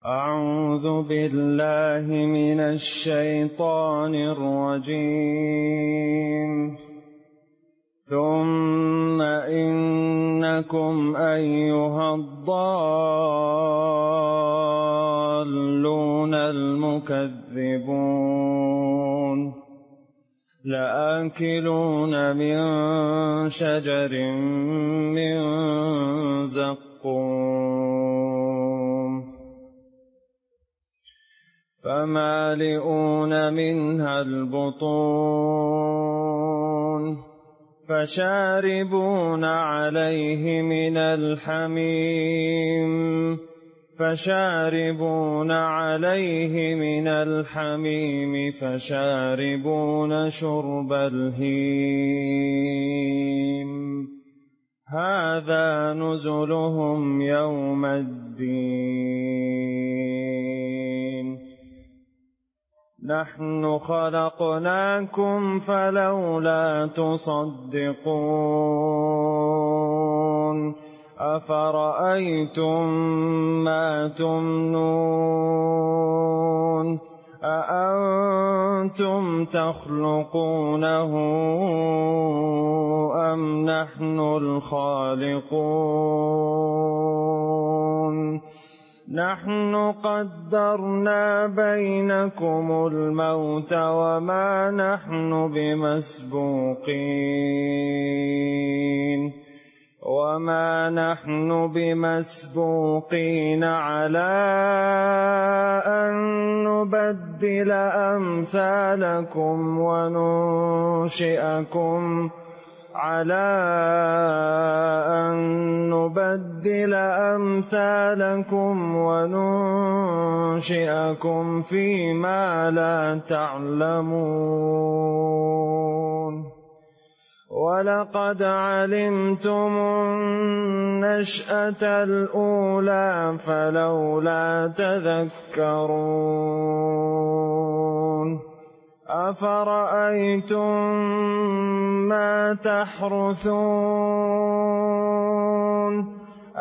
أعوذ بالله من الشيطان الرجيم. ثم إنكم أيها الضالون المكذبون لآكلون من شجر من زقوم فمالئون منها البطون فشاربون عليه من الحميم فشاربون شرب الهيم هذا نزلهم يوم الدين نحن خلقناكم فلولا تصدقون أفرأيتم ما تمنون أأنتم تخلقونه أم نحن الخالقون نحن قدرنا بينكم الموت وما نحن بمسبوقين على أن نبدل أمثالكم وننشئكم فيما لا تعلمون ولقد علمتم النشأة الأولى فلولا تذكرون أفرأيتم ما تحرثون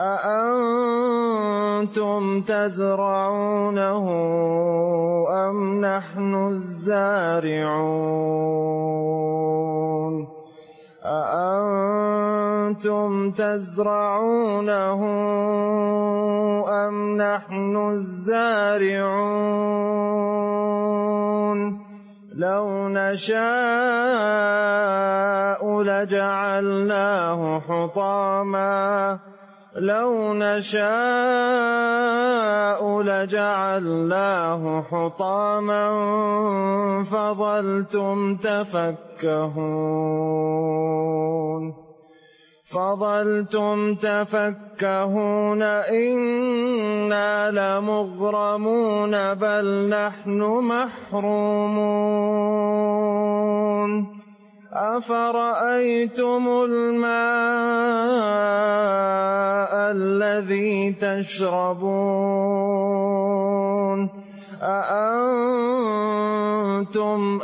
أأنتم تزرعونه أم نحن الزارعون أأنتم تزرعونه أم نحن الزارعون لو نشاء لجعلناه حطاما فظلتم تفكهون إنا لمغرمون بل نحن محرومون أفرأيتم الماء الذي تشربون أأنتم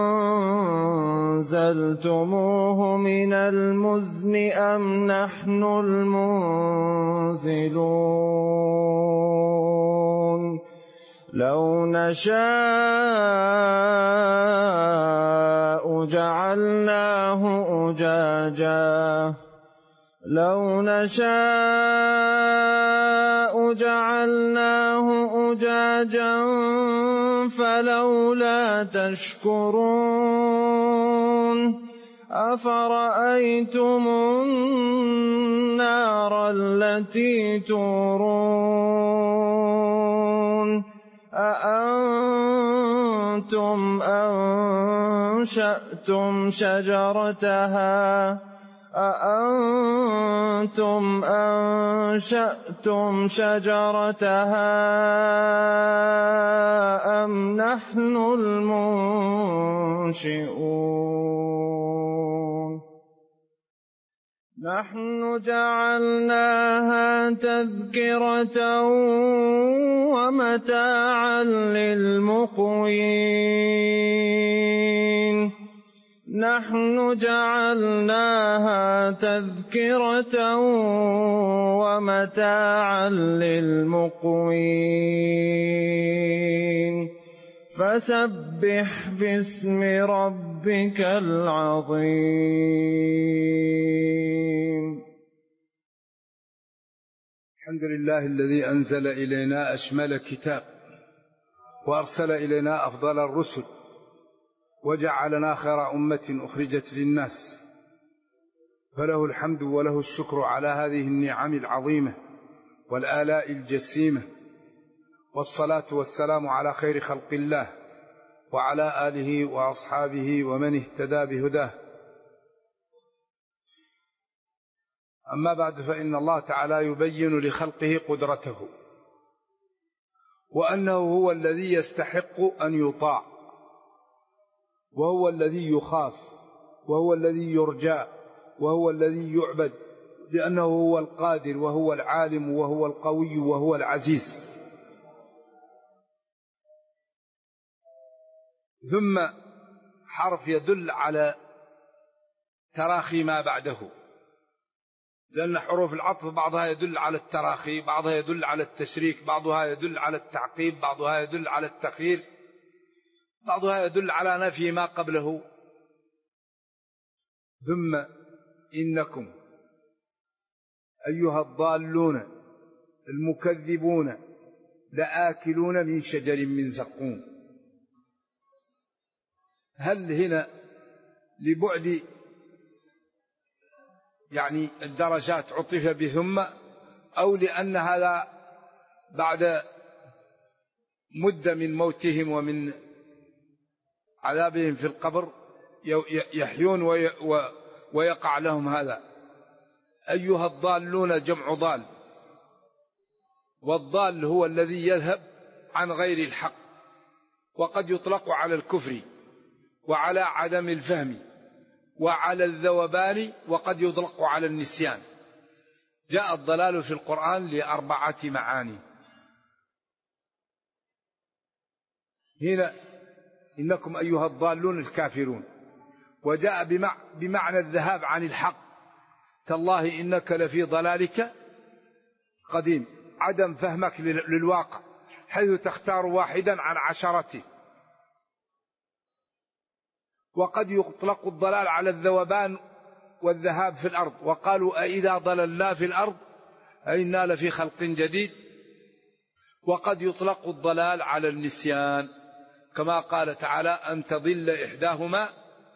أنزلتموه من المزن أم نحن المنزلون لو نشاء جعلناه أجاجا فلولا تشكرون أفرأيتم النار التي تورون أأنتم أنشأتم شجرتها أم نحن المنشئون نحن جعلناها تذكرة ومتاعا للمقوين فسبح باسم ربك العظيم. الحمد لله الذي أنزل إلينا أشمل كتاب، وأرسل إلينا أفضل الرسل، وجعلنا خير أمة أخرجت للناس، فله الحمد وله الشكر على هذه النعم العظيمة والآلاء الجسيمة، والصلاة والسلام على خير خلق الله وعلى آله وأصحابه ومن اهتدى بهداه. أما بعد، فإن الله تعالى يبين لخلقه قدرته، وأنه هو الذي يستحق أن يطاع، وهو الذي يخاف، وهو الذي يرجى، وهو الذي يعبد، لأنه هو القادر وهو العالم وهو القوي وهو العزيز. ثم حرف يدل على تراخي ما بعده، لأن حروف العطف بعضها يدل على التراخي، بعضها يدل على التشريك، بعضها يدل على التعقيب، بعضها يدل على التخيير، بعضها يدل على نفي ما قبله. ثم إنكم أيها الضالون المكذبون لآكلون من شجر من زقوم. هل هنا لبعد يعني الدرجات عطف بثم، أو لأن هذا بعد مدة من موتهم ومن عذابهم في القبر يحيون ويقع لهم هذا؟ أيها الضالون جمع ضال، والضال هو الذي يذهب عن غير الحق، وقد يطلق على الكفر وعلى عدم الفهم وعلى الذوبان، وقد يطلق على النسيان. جاء الضلال في القرآن ل4 معاني. هنا إنكم أيها الضالون الكافرون، وجاء بمعنى الذهاب عن الحق، تالله إنك لفي ضلالك قديم، عدم فهمك للواقع، حيث تختار واحدا عن عشرته. وقد يطلق الضلال على الذوبان والذهاب في الأرض، وقالوا أئذا ضللنا في الأرض أئنا لفي خلق جديد. وقد يطلق الضلال على النسيان، كما قال تعالى أن تضل إحداهما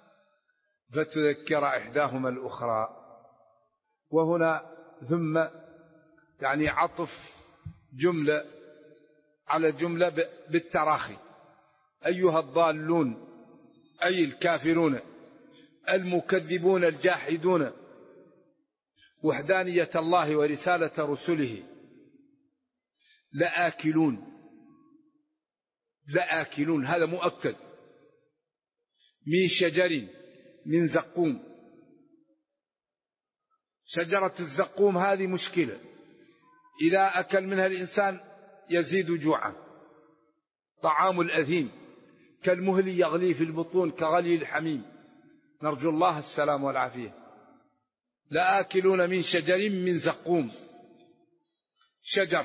فتذكر إحداهما الأخرى. وهنا ثم يعني عطف جملة على جملة بالتراخي. أيها الضالون أي الكافرون المكذبون الجاحدون وحدانية الله ورسالة رسله، لآكلون هذا مؤكد، من شجر من زقوم. شجرة الزقوم هذه مشكلة، إذا أكل منها الإنسان يزيد جوعا، طعام الأثيم كالمهل يغلي في البطون كغلي الحميم، نرجو الله السلام والعافية. لآكلون من شجر من زقوم، شجر.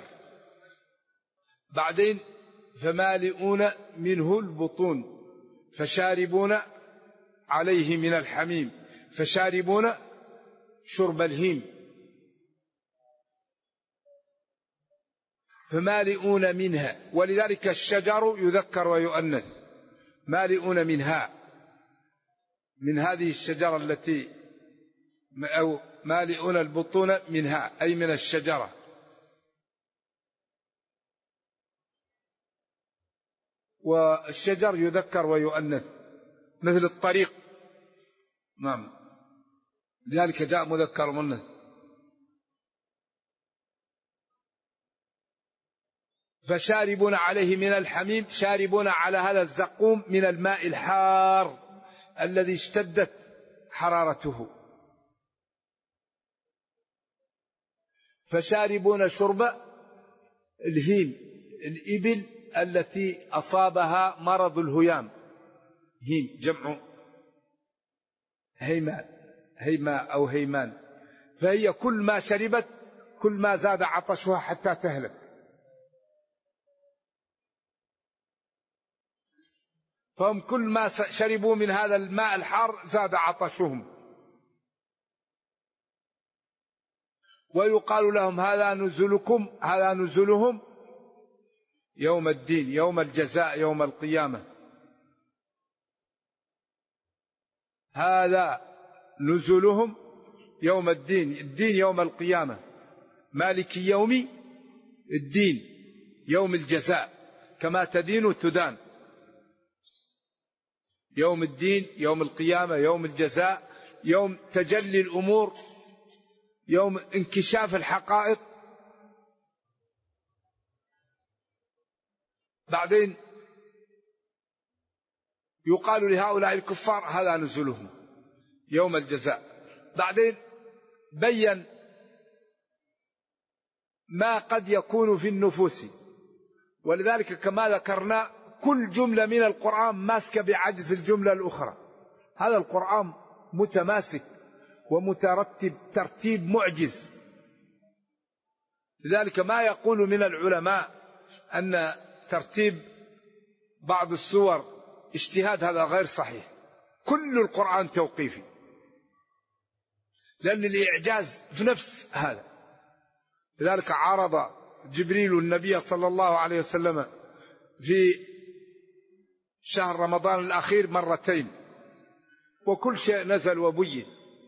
بعدين فمالئون منه البطون فشاربون عليه من الحميم فشاربون شرب الهيم. فمالئون منها، ولذلك الشجر يذكر ويؤنث، مالئون منها، من هذه الشجرة التي أو مالئون البطون منها أي من الشجرة. والشجر يذكر ويؤنث مثل الطريق، نعم، لذلك جاء مذكر ومؤنث. فشاربون عليه من الحميم، شاربون على هذا الزقوم من الماء الحار الذي اشتدت حرارته. فشاربون شرب الهيم، الإبل التي أصابها مرض الهيام، هيم جمع هيمان، هيماء أو هيمان. فهي كل ما شربت كل ما زاد عطشها حتى تهلك. فهم كل ما شربوا من هذا الماء الحار زاد عطشهم. ويقال لهم هذا نزلكم، هذا نزلهم يوم الدين، يوم الجزاء، يوم القيامة. هذا نزلهم يوم الدين، الدين يوم القيامة، مالك يوم الدين، يوم الجزاء، كما تدين تدان. يوم الدين، يوم القيامة، يوم الجزاء، يوم تجلي الأمور، يوم انكشاف الحقائق. بعدين يقال لهؤلاء الكفار هذا نزلهم يوم الجزاء. بعدين بين ما قد يكون في النفوس، ولذلك كما ذكرنا كل جملة من القرآن ماسكة بعجز الجملة الأخرى. هذا القرآن متماسك ومترتب ترتيب معجز. لذلك ما يقول من العلماء أن ترتيب بعض السور اجتهاد، هذا غير صحيح. كل القرآن توقيفي، لأن الإعجاز في نفس هذا. لذلك عارض جبريل النبي صلى الله عليه وسلم في شهر رمضان الأخير مرتين، وكل شيء نزل وبين.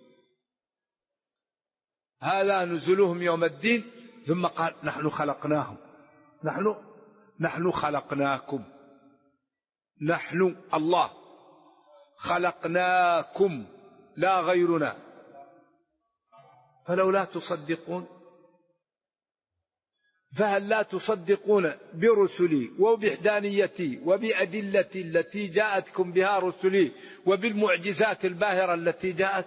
هذا نزلهم يوم الدين. ثم قال نحن خلقناهم، نحن خلقناكم، نحن الله خلقناكم لا غيرنا، فلولا تصدقون. فهل لا تصدقون برسلي وبوحدانيتي وبأدلتي التي جاءتكم بها رسلي وبالمعجزات الباهرة التي جاءت؟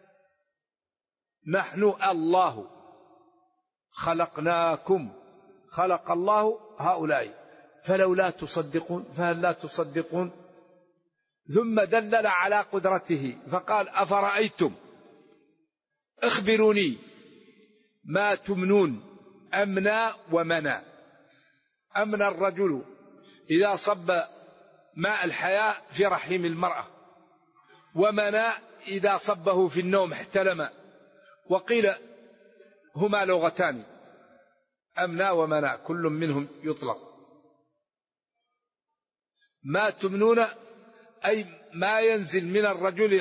نحن الله خلقناكم، خلق الله هؤلاء، فلولا تصدقون. فهل لا تصدقون؟ ثم دلل على قدرته فقال أفرأيتم، اخبروني ما تمنون. أمنى ومنى. أمنى الرجل إذا صب ماء الحياة في رحم المرأة، ومنى إذا صبه في النوم احتلم. وقيل هما لغتان، أمنى ومنى، كل منهم يطلق. ما تمنون أي ما ينزل من الرجل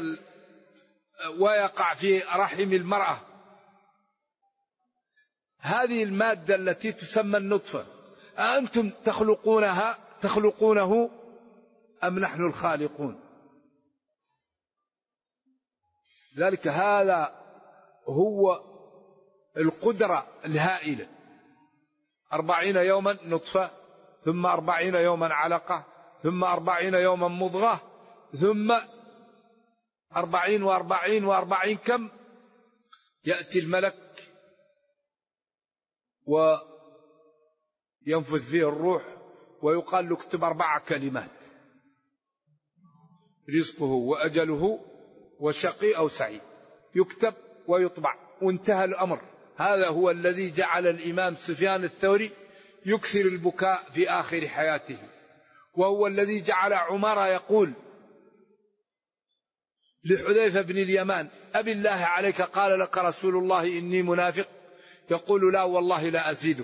ويقع في رحم المرأة. هذه المادة التي تسمى النطفة أأنتم تخلقونه أم نحن الخالقون؟ ذلك هذا هو القدرة الهائلة. 40 يوما نطفة، ثم 40 يوما علقة، ثم 40 يوما مضغة، ثم 40 و40 كم؟ يأتي الملك وينفذ فيه الروح ويقال له اكتب 4 كلمات: رزقه وأجله وشقي أو سعيد. يكتب ويطبع وانتهى الأمر. هذا هو الذي جعل الإمام سفيان الثوري يكثر البكاء في آخر حياته، وهو الذي جعل عمر يقول لحذيفة بن اليمان: أبي الله عليك قال لك رسول الله إني منافق؟ يقول: لا والله لا أزيدك.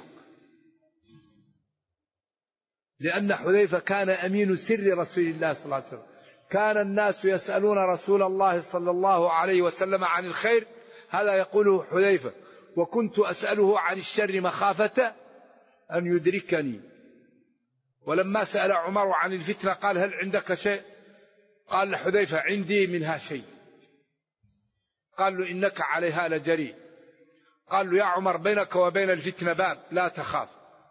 لأن حذيفة كان أمين سر رسول الله صلى الله عليه وسلم. كان الناس يسألون رسول الله صلى الله عليه وسلم عن الخير، هذا يقوله حذيفة، وكنت أسأله عن الشر مخافة أن يدركني. ولما سأل عمر عن الفتنة قال: هل عندك شيء؟ قال لحذيفة: عندي منها شيء. قال له: إنك عليها لجريء. قال له: يا عمر بينك وبين الفتنة باب لا تخاف.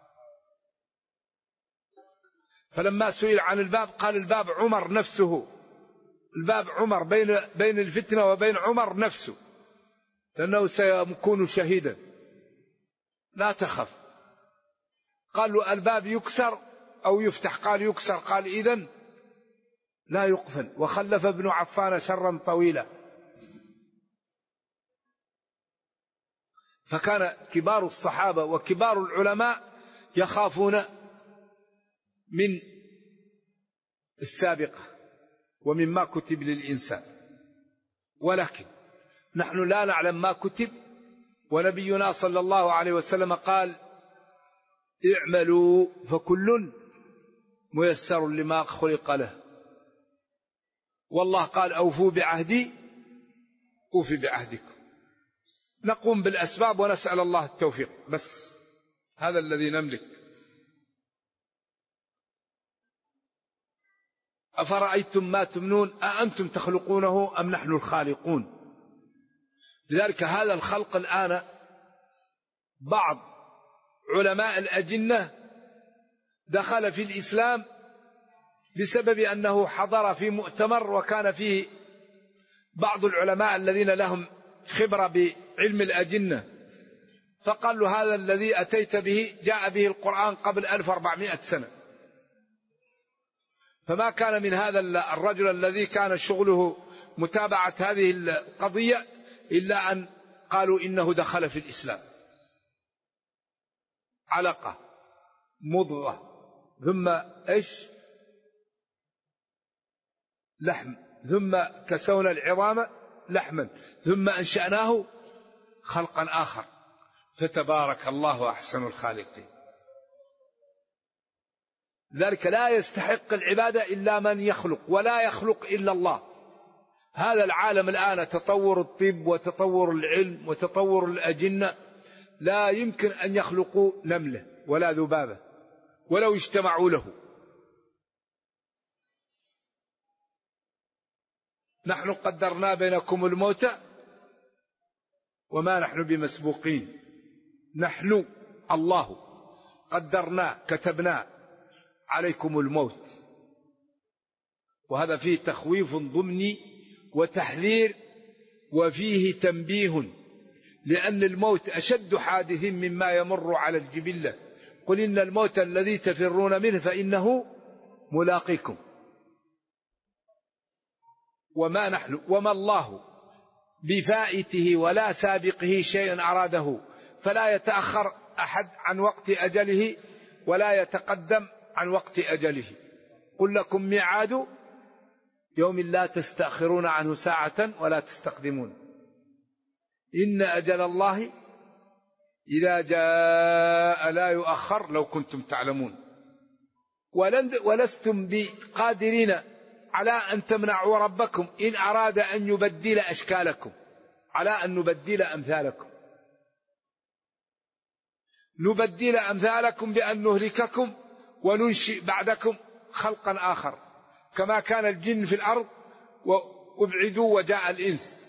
فلما سئل عن الباب قال: الباب عمر نفسه. الباب عمر بين الفتنة وبين عمر نفسه، لأنه سيكون شهيدا، لا تخف. قال له: الباب يكسر أو يفتح؟ قال: يكسر. قال: إذن لا يقفل. وخلف ابن عفان شرا طويلا. فكان كبار الصحابة وكبار العلماء يخافون من السابقة ومما كتب للإنسان، ولكن نحن لا نعلم ما كتب، ونبينا صلى الله عليه وسلم قال اعملوا فكل ميسر لما خلق له، والله قال أوفوا بعهدي أوفي بعهدكم. نقوم بالأسباب ونسأل الله التوفيق، بس هذا الذي نملك. أفرأيتم ما تمنون أأنتم تخلقونه أم نحن الخالقون. لذلك هذا الخلق الآن بعض علماء الأجنة دخل في الإسلام بسبب أنه حضر في مؤتمر وكان فيه بعض العلماء الذين لهم خبرة بعلم الأجنة، فقال له هذا الذي أتيت به جاء به القرآن قبل 1400 سنة. فما كان من هذا الرجل الذي كان شغله متابعة هذه القضية إلا أن قالوا إنه دخل في الإسلام. علقة مضغة ثم إيش لحم، ثم كسونا العظام لحما ثم أنشأناه خلقا آخر، فتبارك الله أحسن الخالقين. ذلك لا يستحق العبادة إلا من يخلق، ولا يخلق إلا الله. هذا العالم الآن تطور الطب وتطور العلم وتطور الأجنة لا يمكن أن يخلقوا نملة ولا ذبابة ولو اجتمعوا له. نحن قدرنا بينكم الموت وما نحن بمسبوقين. نحن الله قدرنا كتبنا عليكم الموت، وهذا فيه تخويف ضمني وتحذير وفيه تنبيه، لأن الموت أشد حادث مما يمر على الجبلة. قل إن الموت الذي تفرون منه فإنه ملاقيكم. وما الله بفائته ولا سابقه شيء أراده، فلا يتأخر أحد عن وقت أجله ولا يتقدم عن وقت أجله. قل لكم ميعاد يوم لا تستأخرون عنه ساعة ولا تستقدمون. إن أجل الله إذا جاء لا يؤخر لو كنتم تعلمون. ولستم بقادرين على أن تمنعوا ربكم إن أراد أن يبدل أشكالكم، على أن نبدل أمثالكم. نبدل أمثالكم بأن نهلككم وننشئ بعدكم خلقا آخر، كما كان الجن في الأرض وابعدوا وجاء الإنس،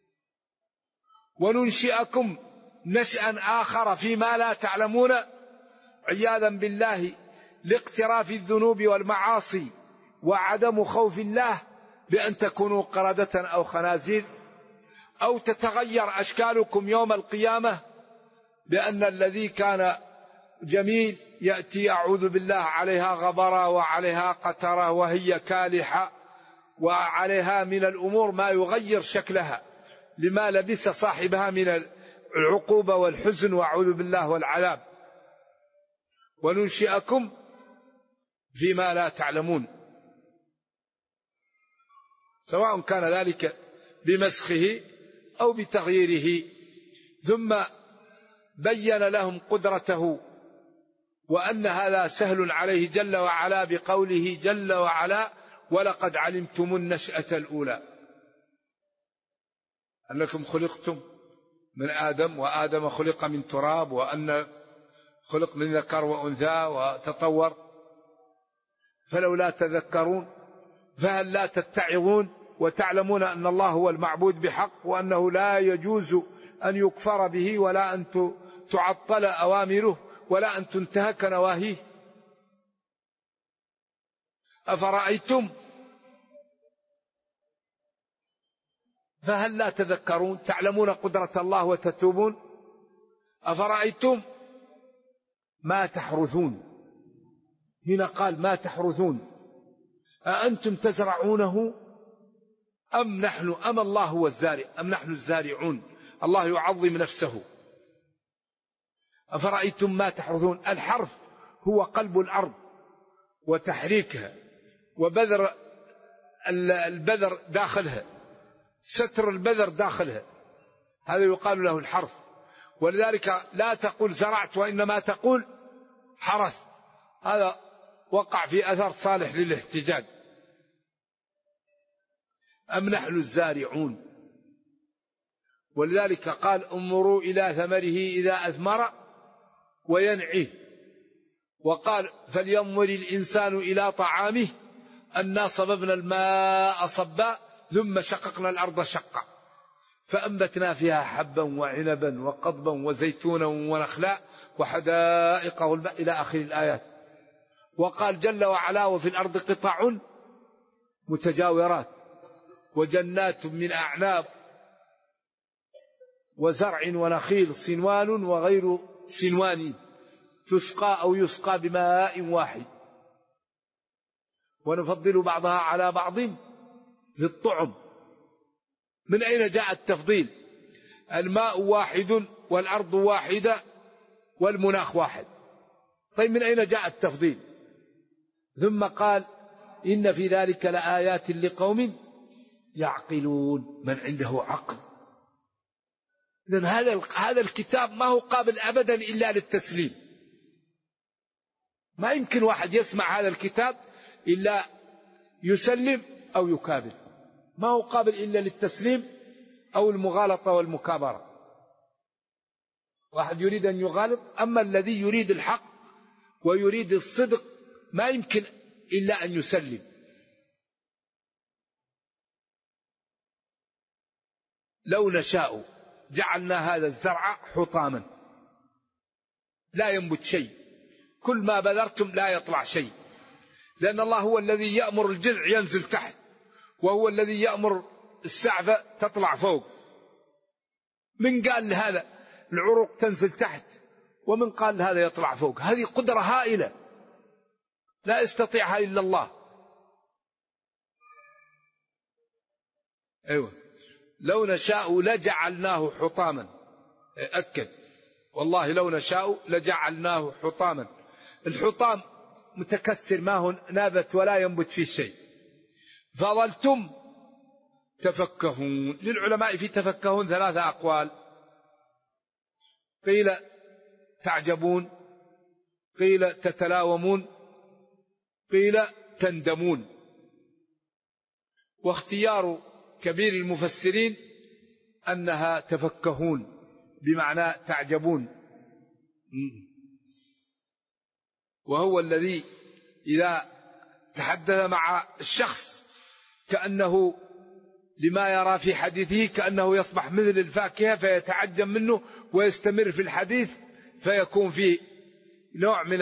وننشئكم نشأ آخر فيما لا تعلمون، عياذا بالله لاقتراف الذنوب والمعاصي وعدم خوف الله بأن تكونوا قردة أو خنازير، أو تتغير أشكالكم يوم القيامة بأن الذي كان جميل يأتي أعوذ بالله عليها غبرة وعليها قترة وهي كالحة وعليها من الأمور ما يغير شكلها لما لبس صاحبها من العقوبة والحزن وأعوذ بالله والعذاب. وننشئكم فيما لا تعلمون، سواء كان ذلك بمسخه أو بتغييره. ثم بين لهم قدرته وأن هذا سهل عليه جل وعلا بقوله جل وعلا ولقد علمتم النشأة الأولى، أنكم خلقتم من آدم وآدم خلق من تراب، وأن خلق من ذكر وأنثى وتطور، فلولا تذكرون فهل لا تتعظون وتعلمون أن الله هو المعبود بحق، وأنه لا يجوز أن يكفر به ولا أن تعطل أوامره ولا أن تنتهك نواهيه. أفرأيتم فهل لا تذكرون تعلمون قدرة الله وتتوبون. أفرأيتم ما تحرثون، هنا قال ما تحرثون، أأنتم تزرعونه أم الله هو الزارع أم نحن الزارعون. الله يعظم نفسه. أفرأيتم ما تحرثون، الحرث هو قلب الأرض وتحريكها وبذر البذر داخلها، ستر البذر داخلها، هذا يقال له الحرث. ولذلك لا تقول زرعت وإنما تقول حرث. هذا وقع في أثر صالح للاحتجاج. أم نحن الزارعون. ولذلك قال انظروا إلى ثمره إذا أثمر وينعيه. وقال فلينظر الإنسان إلى طعامه أنا صببنا الماء صبا ثم شققنا الأرض شقا فأنبتنا فيها حبا وعنبا وقضبا وزيتونا ونخلا وحدائق غلبا إلى آخر الآيات. وقال جل وعلا وفي الأرض قطع متجاورات وجنات من أعناب وزرع ونخيل صنوان وغير صنوان تسقى أو يسقى بماء واحد ونفضل بعضها على بعض في الطعم. من أين جاء التفضيل؟ الماء واحد والأرض واحدة والمناخ واحد. طيب من أين جاء التفضيل؟ ثم قال إن في ذلك لآيات لقوم يعقلون، من عنده عقل. إذن هذا الكتاب ما هو قابل أبدا إلا للتسليم. ما يمكن واحد يسمع هذا الكتاب إلا يسلم أو يكابر، ما هو قابل إلا للتسليم أو المغالطة والمكابرة. واحد يريد أن يغالط، أما الذي يريد الحق ويريد الصدق ما يمكن إلا أن يسلم. لو نشاء جعلنا هذا الزرع حطاما لا ينبت شيء، كل ما بذرتم لا يطلع شيء، لأن الله هو الذي يأمر الجذع ينزل تحت، وهو الذي يأمر السعفة تطلع فوق. من قال لهذا العروق تنزل تحت، ومن قال لهذا يطلع فوق؟ هذه قدرة هائلة لا يستطيعها إلا الله. أيوة لو نشاء لجعلناه حطاما. أكد والله لو نشاء لجعلناه حطاما. الحطام متكسر ما هو نابت ولا ينبت فيه شيء. فظلتم تفكهون. للعلماء في تفكهون ثلاثة أقوال، قيل تعجبون، قيل تتلاومون، قيل تندمون. واختيار كبير المفسرين أنها تفكهون بمعنى تعجبون. وهو الذي إذا تحدث مع الشخص كأنه لما يرى في حديثه كأنه يصبح مثل الفاكهة فيتعجب منه ويستمر في الحديث فيكون فيه نوع من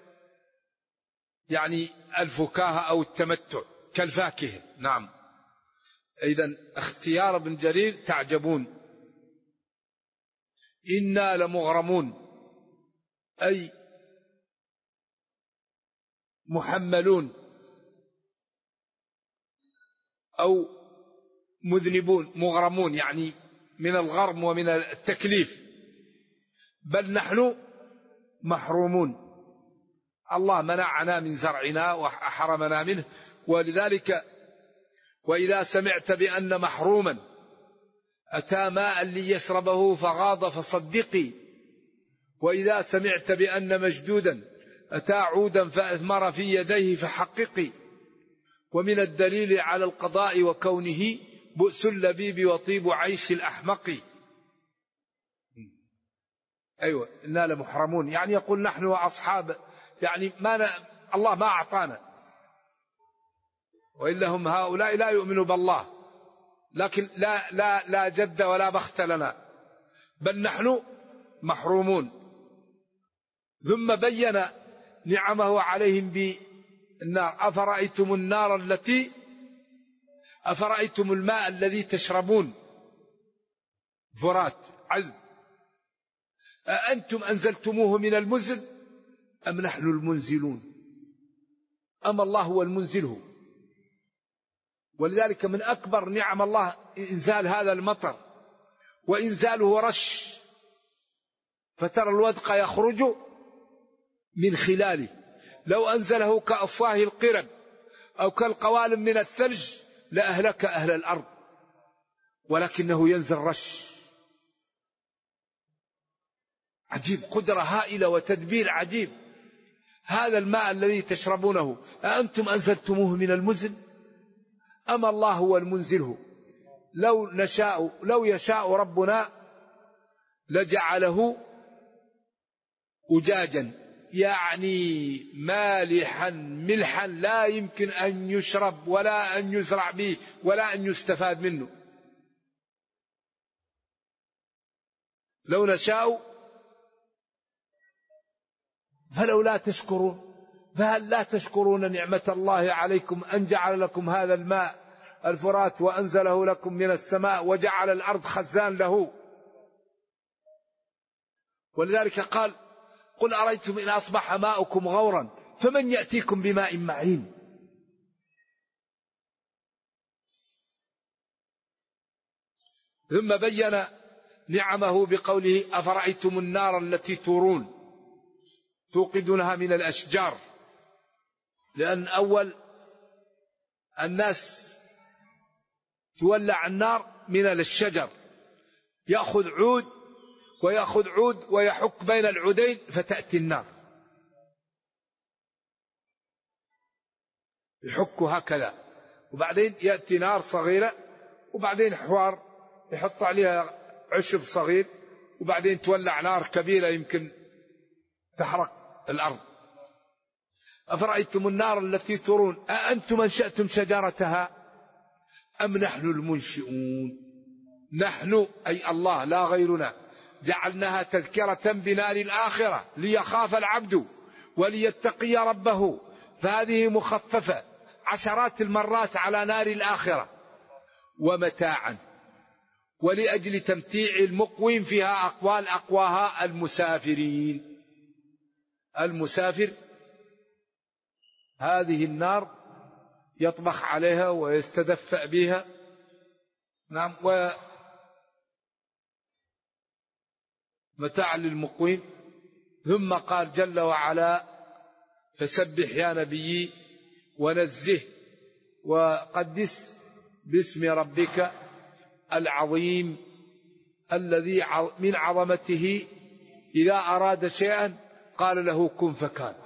يعني الفكاهة أو التمتع كالفاكهة. نعم. إذن اختيار ابن جرير تعجبون. إنا لمغرمون أي محملون أو مذنبون. مغرمون يعني من الغرم ومن التكليف. بل نحن محرومون. الله منعنا من زرعنا وحرمنا منه. ولذلك وإذا سمعت بأن محروما أتى ماء ليشربه فغاض فصدقي، وإذا سمعت بأن مجدودا أتى عودا فأثمر في يديه فحققي. ومن الدليل على القضاء وكونه بؤس اللبيب وطيب عيش الأحمق. أيوة إنا لمحرمون يعني يقول نحن وأصحاب يعني الله ما أعطانا، وإلا هم هؤلاء لا يؤمنوا بالله، لكن لا جد ولا بخت لنا، بل نحن محرومون. ثم بين نعمه عليهم بالنار. أفرأيتم الماء الذي تشربون فرات عذب أأنتم أنزلتموه من المزن أم نحن المنزلون. أم الله هو المنزله. ولذلك من أكبر نعم الله إنزال هذا المطر، وإنزاله رش فترى الودق يخرج من خلاله. لو أنزله كأفواه القرب أو كالقوالب من الثلج لأهلك أهل الأرض، ولكنه ينزل رش. عجيب، قدرة هائلة وتدبير عجيب. هذا الماء الذي تشربونه أأنتم أنزلتموه من المزن أم الله هو المنزله؟ لو يشاء ربنا لجعله أجاجا، يعني مالحا ملحا لا يمكن أن يشرب ولا أن يزرع به ولا أن يستفاد منه. لو نشاء. فلولا تشكرون، فهل لا تشكرون نعمة الله عليكم أن جعل لكم هذا الماء الفرات وأنزله لكم من السماء وجعل الأرض خزان له. ولذلك قال قل أريتم إن أصبح ماؤكم غورا فمن يأتيكم بماء معين. ثم بين نعمه بقوله أفرأيتم النار التي تورون توقدونها من الأشجار، لأن أول الناس تولع النار من الشجر، يأخذ عود ويحك بين العودين فتأتي النار، يحك هكذا، وبعدين يأتي نار صغيرة، وبعدين حوار يحط عليها عشب صغير، وبعدين تولع نار كبيرة يمكن تحرق الأرض. أفرأيتم النار التي ترون أأنتم أنشأتم شجرتها أم نحن المنشئون؟ نحن أي الله لا غيرنا، جعلناها تذكرة بنار الآخرة ليخاف العبد وليتقي ربه، فهذه مخففة عشرات المرات على نار الآخرة، ومتاعا ولأجل تمتيع المقوين فيها أقوال أقواها المسافرين. المسافر هذه النار يطبخ عليها ويستدفأ بها، نعم، ومتاع للمقوين. ثم قال جل وعلا فسبح يا نبي ونزه وقدس باسم ربك العظيم الذي من عظمته إذا أراد شيئا قال له كن فكان.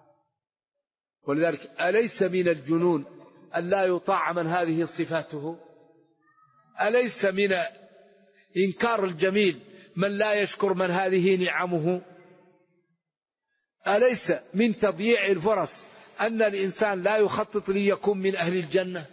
ولذلك أليس من الجنون أن لا يطاع من هذه صفاته؟ أليس من إنكار الجميل من لا يشكر من هذه نعمه؟ أليس من تضييع الفرص أن الإنسان لا يخطط ليكون من أهل الجنة؟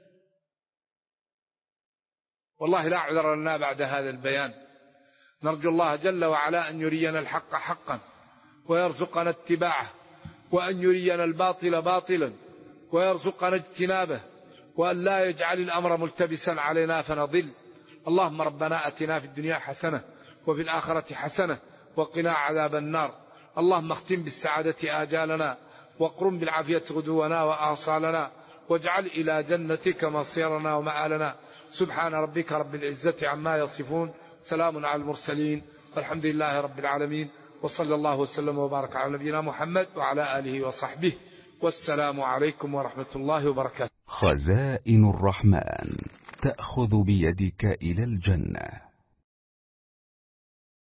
والله لا عذر لنا بعد هذا البيان. نرجو الله جل وعلا أن يرينا الحق حقا ويرزقنا اتباعه، وأن يرينا الباطل باطلا ويرزقنا اجتنابه، وأن لا يجعل الأمر ملتبسا علينا فنضل. اللهم ربنا أتنا في الدنيا حسنة وفي الآخرة حسنة وقنا عذاب النار. اللهم اختم بالسعادة آجالنا واقرم بالعافية غدونا وآصالنا، واجعل إلى جنتك مصيرنا ومآلنا. سبحان ربك رب العزة عما يصفون، سلام على المرسلين، والحمد لله رب العالمين، وصلى الله وسلم وبارك على نبينا محمد وعلى آله وصحبه، والسلام عليكم ورحمة الله وبركاته. خزائن الرحمن تأخذ بيدك إلى الجنة.